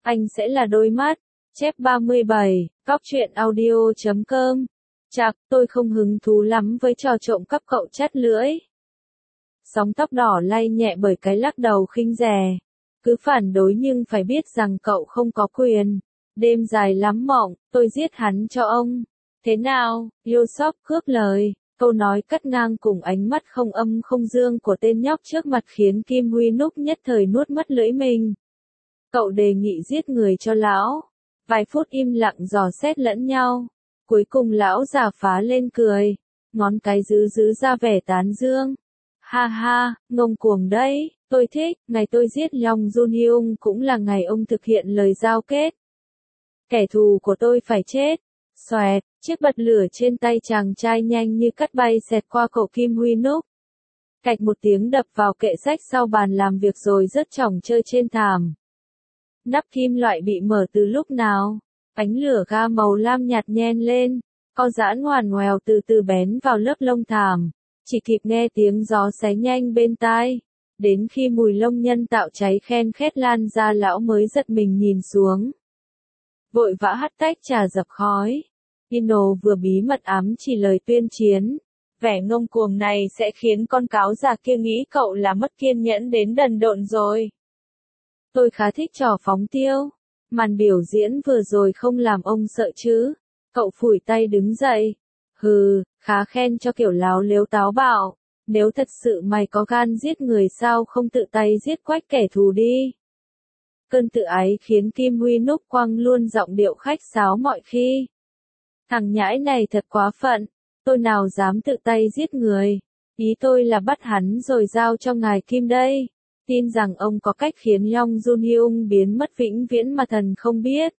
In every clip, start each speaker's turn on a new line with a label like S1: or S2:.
S1: anh sẽ là đôi mắt. Chép 37, Góc truyện audio.com. Chạc, tôi không hứng thú lắm với trò trộm cắp cậu chắt lưỡi. Sóng tóc đỏ lay nhẹ bởi cái lắc đầu khinh rẻ. Cứ phản đối nhưng phải biết rằng cậu không có quyền. Đêm dài lắm mộng, tôi giết hắn cho ông. Thế nào, Yosop cướp lời. Câu nói cắt ngang cùng ánh mắt không âm không dương của tên nhóc trước mặt khiến Kim Huy Núc nhất thời nuốt mất lưỡi mình. Cậu đề nghị giết người cho lão. Vài phút im lặng dò xét lẫn nhau. Cuối cùng lão già phá lên cười. Ngón cái giữ ra vẻ tán dương. Ha ha, ngông cuồng đấy, tôi thích, ngày tôi giết Long Jun Hyung cũng là ngày ông thực hiện lời giao kết. Kẻ thù của tôi phải chết. Xoẹt, chiếc bật lửa trên tay chàng trai nhanh như cắt bay xẹt qua cổ Kim Huy Núc. Cạch một tiếng đập vào kệ sách sau bàn làm việc rồi rớt chỏng chơi trên thảm. Nắp kim loại bị mở từ lúc nào? Ánh lửa ga màu lam nhạt nhen lên, con giãn ngoằn ngoèo từ từ bén vào lớp lông thảm. Chỉ kịp nghe tiếng gió xé nhanh bên tai. Đến khi mùi lông nhân tạo cháy khen khét lan ra lão mới giật mình nhìn xuống. Vội vã hắt tách trà dập khói. Ino vừa bí mật ám chỉ lời tuyên chiến. Vẻ ngông cuồng này sẽ khiến con cáo già kia nghĩ cậu là mất kiên nhẫn đến đần độn rồi. Tôi khá thích trò phóng tiêu. Màn biểu diễn vừa rồi không làm ông sợ chứ. Cậu phủi tay đứng dậy. Hừ, khá khen cho kiểu láo lếu táo bạo. Nếu thật sự mày có gan giết người sao không tự tay giết quách kẻ thù đi. Cơn tự ái khiến Kim Huy Núc quăng luôn giọng điệu khách sáo mọi khi. Thằng nhãi này thật quá phận, tôi nào dám tự tay giết người. Ý tôi là bắt hắn rồi giao cho ngài Kim đây. Tin rằng ông có cách khiến Long Jun Hyung biến mất vĩnh viễn mà thần không biết.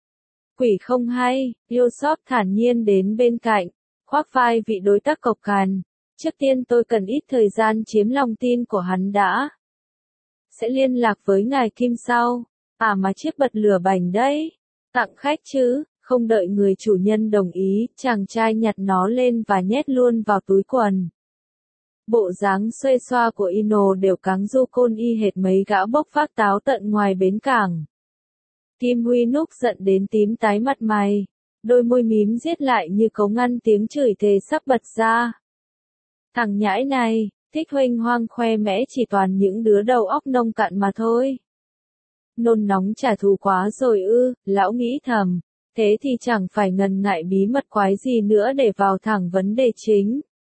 S1: Quỷ không hay, Yosop thản nhiên đến bên cạnh, khoác vai vị đối tác cộc cằn. Trước tiên tôi cần ít thời gian chiếm lòng tin của hắn đã. Sẽ liên lạc với ngài Kim sau. À mà chiếc bật lửa bành đấy. Tặng khách chứ, không đợi người chủ nhân đồng ý, chàng trai nhặt nó lên và nhét luôn vào túi quần. Bộ dáng xuê xoa của Ino đều cáng du côn y hệt mấy gã bốc phác táo tận ngoài bến cảng. Kim Huy Núc giận đến tím tái mặt mày. Đôi môi mím giết lại như cấu ngăn tiếng chửi thề sắp bật ra. Thằng nhãi này, thích huênh hoang khoe mẽ chỉ toàn những đứa đầu óc nông cạn mà thôi. Nôn nóng trả thù quá rồi ư, lão nghĩ thầm. Thế thì chẳng phải ngần ngại bí mật quái gì nữa để vào thẳng vấn đề chính.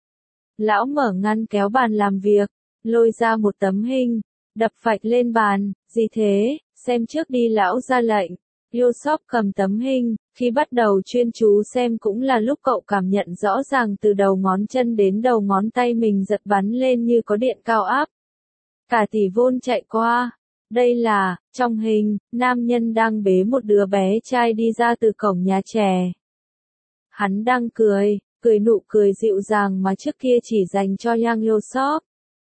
S1: Lão mở ngăn kéo bàn làm việc, lôi ra một tấm hình, đập phạch lên bàn, gì thế, xem trước đi lão ra lệnh. Yosop cầm tấm hình, khi bắt đầu chuyên chú xem cũng là lúc cậu cảm nhận rõ ràng từ đầu ngón chân đến đầu ngón tay mình giật bắn lên như có điện cao áp. Cả tỷ vôn chạy qua. Đây là, trong hình, nam nhân đang bế một đứa bé trai đi ra từ cổng nhà trẻ. Hắn đang cười nụ cười dịu dàng mà trước kia chỉ dành cho Yang Yosop.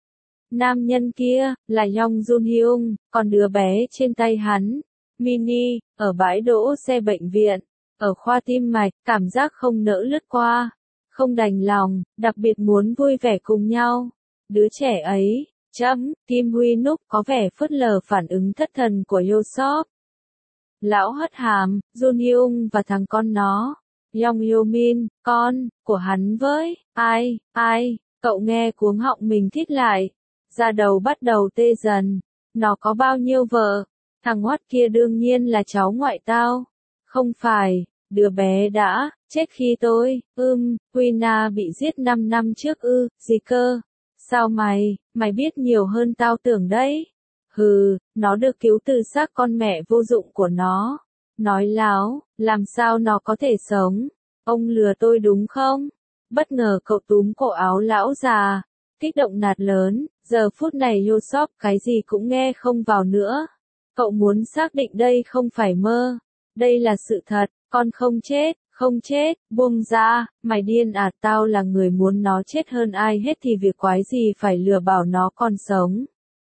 S1: Nam nhân kia, là Long Jun Hyung, còn đứa bé trên tay hắn, Mini, ở bãi đỗ xe bệnh viện, ở khoa tim mạch, cảm giác không nỡ lướt qua, không đành lòng, đặc biệt muốn vui vẻ cùng nhau. Đứa trẻ ấy, Kim Huy Núc có vẻ phớt lờ phản ứng thất thần của Yosop. Lão hất hàm, Jun Hyung và thằng con nó, Yong Yo Min, con của hắn với, ai, cậu nghe cuống họng mình thít lại, da đầu bắt đầu tê dần. Nó có bao nhiêu vợ? Thằng hoắt kia đương nhiên là cháu ngoại tao. Không phải, đứa bé đã chết khi tôi, Quina bị giết 5 năm trước gì cơ? Sao mày biết nhiều hơn tao tưởng đấy. Hừ, nó được cứu từ xác con mẹ vô dụng của nó. Nói láo, làm sao nó có thể sống? Ông lừa tôi đúng không? Bất ngờ cậu túm cổ áo lão già, kích động nạt lớn, giờ phút này Yosop cái gì cũng nghe không vào nữa. Cậu muốn xác định đây không phải mơ. Đây là sự thật, con không chết, buông ra, mày điên à, tao là người muốn nó chết hơn ai hết thì việc quái gì phải lừa bảo nó còn sống.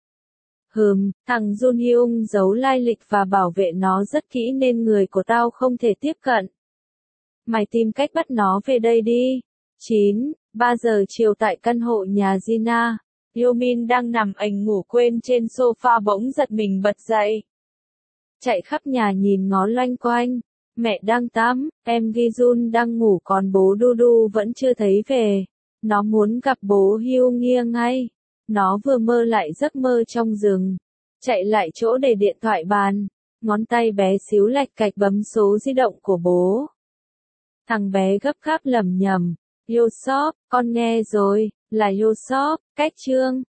S1: Thằng Jun Hyung giấu lai lịch và bảo vệ nó rất kỹ nên người của tao không thể tiếp cận. Mày tìm cách bắt nó về đây đi. 3 giờ chiều tại căn hộ nhà Gina, Yomin đang nằm ảnh ngủ quên trên sofa bỗng giật mình bật dậy. chạy khắp nhà nhìn ngó loanh quanh. Mẹ đang tắm, em Gi-jun đang ngủ còn bố Du vẫn chưa thấy về. Nó muốn gặp bố Hyung-hye ngay. Nó vừa mơ lại giấc mơ trong rừng. Chạy lại chỗ để điện thoại bàn. Ngón tay bé xíu lạch cạch bấm số di động của bố. Thằng bé gấp gáp lẩm nhẩm. Yosop, con nghe rồi, là Yosop, cách chương.